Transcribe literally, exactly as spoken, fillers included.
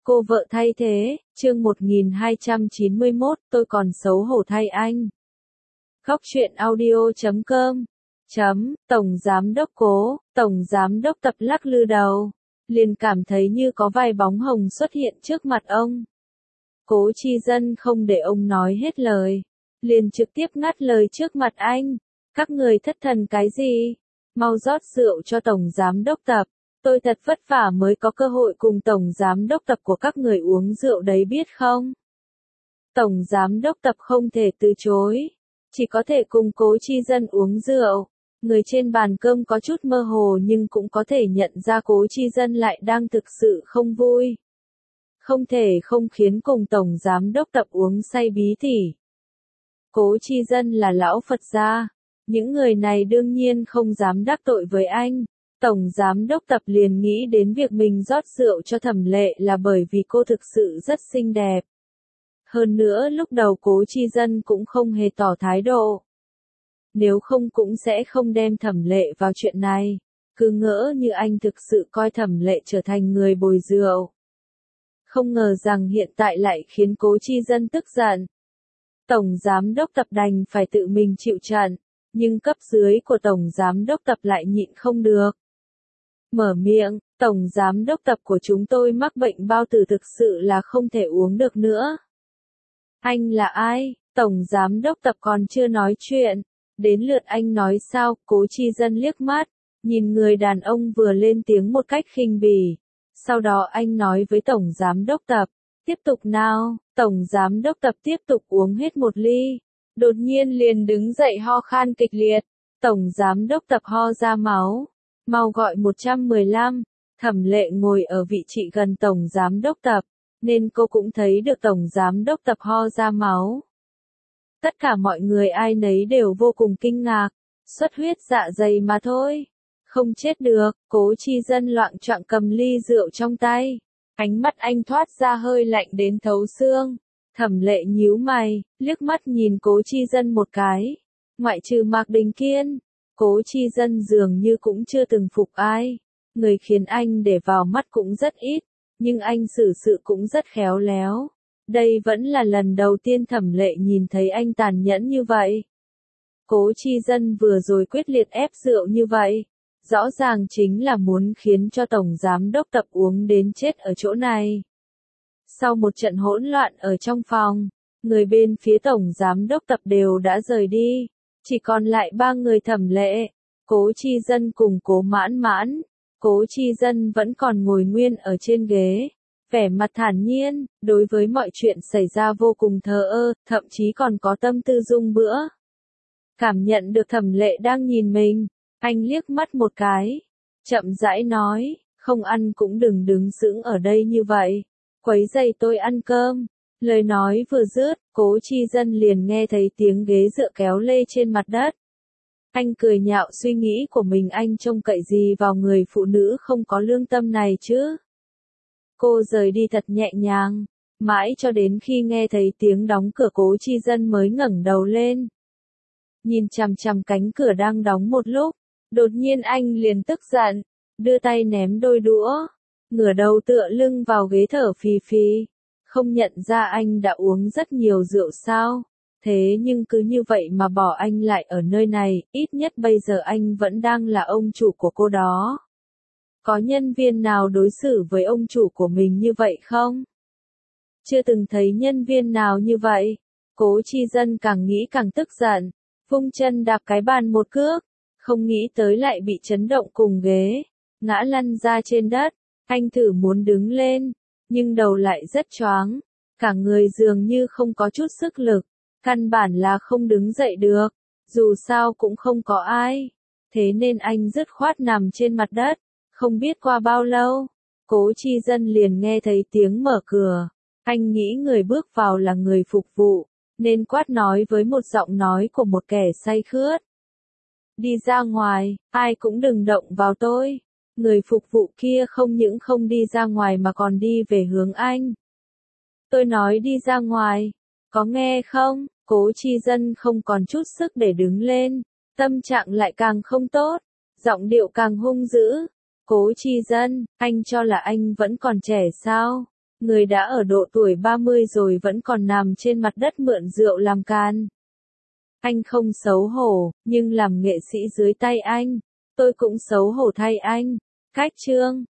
Cô vợ thay thế, chương một nghìn hai trăm chín mươi mốt, tôi còn xấu hổ thay anh. Khóc chuyện audio chấm com chấm, Tổng Giám Đốc Cố, Tổng Giám Đốc Tập lắc lư đầu, liền cảm thấy như có vài bóng hồng xuất hiện trước mặt ông. Cố Chi Dân không để ông nói hết lời, liền trực tiếp ngắt lời trước mặt anh. Các người thất thần cái gì? Mau rót rượu cho Tổng Giám Đốc Tập. Tôi thật vất vả mới có cơ hội cùng Tổng Giám Đốc Tập của các người uống rượu đấy biết không? Tổng Giám Đốc Tập không thể từ chối, chỉ có thể cùng Cố Chi Dân uống rượu. Người trên bàn cơm có chút mơ hồ nhưng cũng có thể nhận ra Cố Chi Dân lại đang thực sự không vui. Không thể không khiến cùng Tổng Giám Đốc Tập uống say bí tỉ. Cố Chi Dân là lão Phật gia, những người này đương nhiên không dám đắc tội với anh. Tổng Giám Đốc Tập liền nghĩ đến việc mình rót rượu cho Thẩm Lệ là bởi vì cô thực sự rất xinh đẹp. Hơn nữa lúc đầu Cố Chi Dân cũng không hề tỏ thái độ. Nếu không cũng sẽ không đem Thẩm Lệ vào chuyện này, cứ ngỡ như anh thực sự coi Thẩm Lệ trở thành người bồi rượu. Không ngờ rằng hiện tại lại khiến Cố Chi Dân tức giận. Tổng Giám Đốc Tập đành phải tự mình chịu trận, nhưng cấp dưới của Tổng Giám Đốc Tập lại nhịn không được. Mở miệng, Tổng Giám Đốc Tập của chúng tôi mắc bệnh bao tử thực sự là không thể uống được nữa. Anh là ai? Tổng Giám Đốc Tập còn chưa nói chuyện. Đến lượt anh nói sao? Cố Chi Dân liếc mắt, nhìn người đàn ông vừa lên tiếng một cách khinh bỉ. Sau đó anh nói với Tổng Giám Đốc Tập, tiếp tục nào. Tổng Giám Đốc Tập tiếp tục uống hết một ly. Đột nhiên liền đứng dậy ho khan kịch liệt. Tổng Giám Đốc Tập ho ra máu. Mau gọi một trăm mười lăm, Thẩm Lệ ngồi ở vị trí gần Tổng Giám Đốc Tập, nên cô cũng thấy được Tổng Giám Đốc Tập ho ra máu. Tất cả mọi người ai nấy đều vô cùng kinh ngạc, xuất huyết dạ dày mà thôi. Không chết được, Cố Chi Dân loạng choạng cầm ly rượu trong tay. Ánh mắt anh thoát ra hơi lạnh đến thấu xương. Thẩm Lệ nhíu mày, liếc mắt nhìn Cố Chi Dân một cái. Ngoại trừ Mạc Đình Kiên, Cố Chi Dân dường như cũng chưa từng phục ai. Người khiến anh để vào mắt cũng rất ít, nhưng anh xử sự cũng rất khéo léo. Đây vẫn là lần đầu tiên Thẩm Lệ nhìn thấy anh tàn nhẫn như vậy. Cố Chi Dân vừa rồi quyết liệt ép rượu như vậy, rõ ràng chính là muốn khiến cho Tổng Giám Đốc Tập uống đến chết ở chỗ này. Sau một trận hỗn loạn ở trong phòng, người bên phía Tổng Giám Đốc Tập đều đã rời đi. Chỉ còn lại ba người Thẩm Lệ, Cố Chi Dân cùng Cố Mãn Mãn. Cố Chi Dân vẫn còn ngồi nguyên ở trên ghế, vẻ mặt thản nhiên, đối với mọi chuyện xảy ra vô cùng thờ ơ, thậm chí còn có tâm tư dung bữa. Cảm nhận được Thẩm Lệ đang nhìn mình, anh liếc mắt một cái, chậm rãi nói, không ăn cũng đừng đứng sững ở đây như vậy, quấy rầy tôi ăn cơm. Lời nói vừa dứt, Cố Chi Dân liền nghe thấy tiếng ghế dựa kéo lê trên mặt đất. Anh cười nhạo suy nghĩ của mình, anh trông cậy gì vào người phụ nữ không có lương tâm này chứ. Cô rời đi thật nhẹ nhàng, mãi cho đến khi nghe thấy tiếng đóng cửa Cố Chi Dân mới ngẩng đầu lên. Nhìn chằm chằm cánh cửa đang đóng một lúc, đột nhiên anh liền tức giận, đưa tay ném đôi đũa, ngửa đầu tựa lưng vào ghế thở phì phì. Không nhận ra anh đã uống rất nhiều rượu sao? Thế nhưng cứ như vậy mà bỏ anh lại ở nơi này, ít nhất bây giờ anh vẫn đang là ông chủ của cô đó. Có nhân viên nào đối xử với ông chủ của mình như vậy không? Chưa từng thấy nhân viên nào như vậy. Cố Chi Dân càng nghĩ càng tức giận, vung chân đạp cái bàn một cước, không nghĩ tới lại bị chấn động cùng ghế, ngã lăn ra trên đất. Anh thử muốn đứng lên, nhưng đầu lại rất choáng, cả người dường như không có chút sức lực, căn bản là không đứng dậy được, dù sao cũng không có ai, thế nên anh dứt khoát nằm trên mặt đất. Không biết qua bao lâu, Cố Chi Dân liền nghe thấy tiếng mở cửa, anh nghĩ người bước vào là người phục vụ, nên quát nói với một giọng nói của một kẻ say khướt. Đi ra ngoài, ai cũng đừng động vào tôi. Người phục vụ kia không những không đi ra ngoài mà còn đi về hướng anh. Tôi nói đi ra ngoài, có nghe không? Cố Chi Dân không còn chút sức để đứng lên, tâm trạng lại càng không tốt, giọng điệu càng hung dữ. Cố Chi Dân, anh cho là anh vẫn còn trẻ sao? Người đã ở độ tuổi ba mươi rồi vẫn còn nằm trên mặt đất mượn rượu làm can. Anh không xấu hổ, nhưng làm nghệ sĩ dưới tay anh, tôi cũng xấu hổ thay anh. Cách chương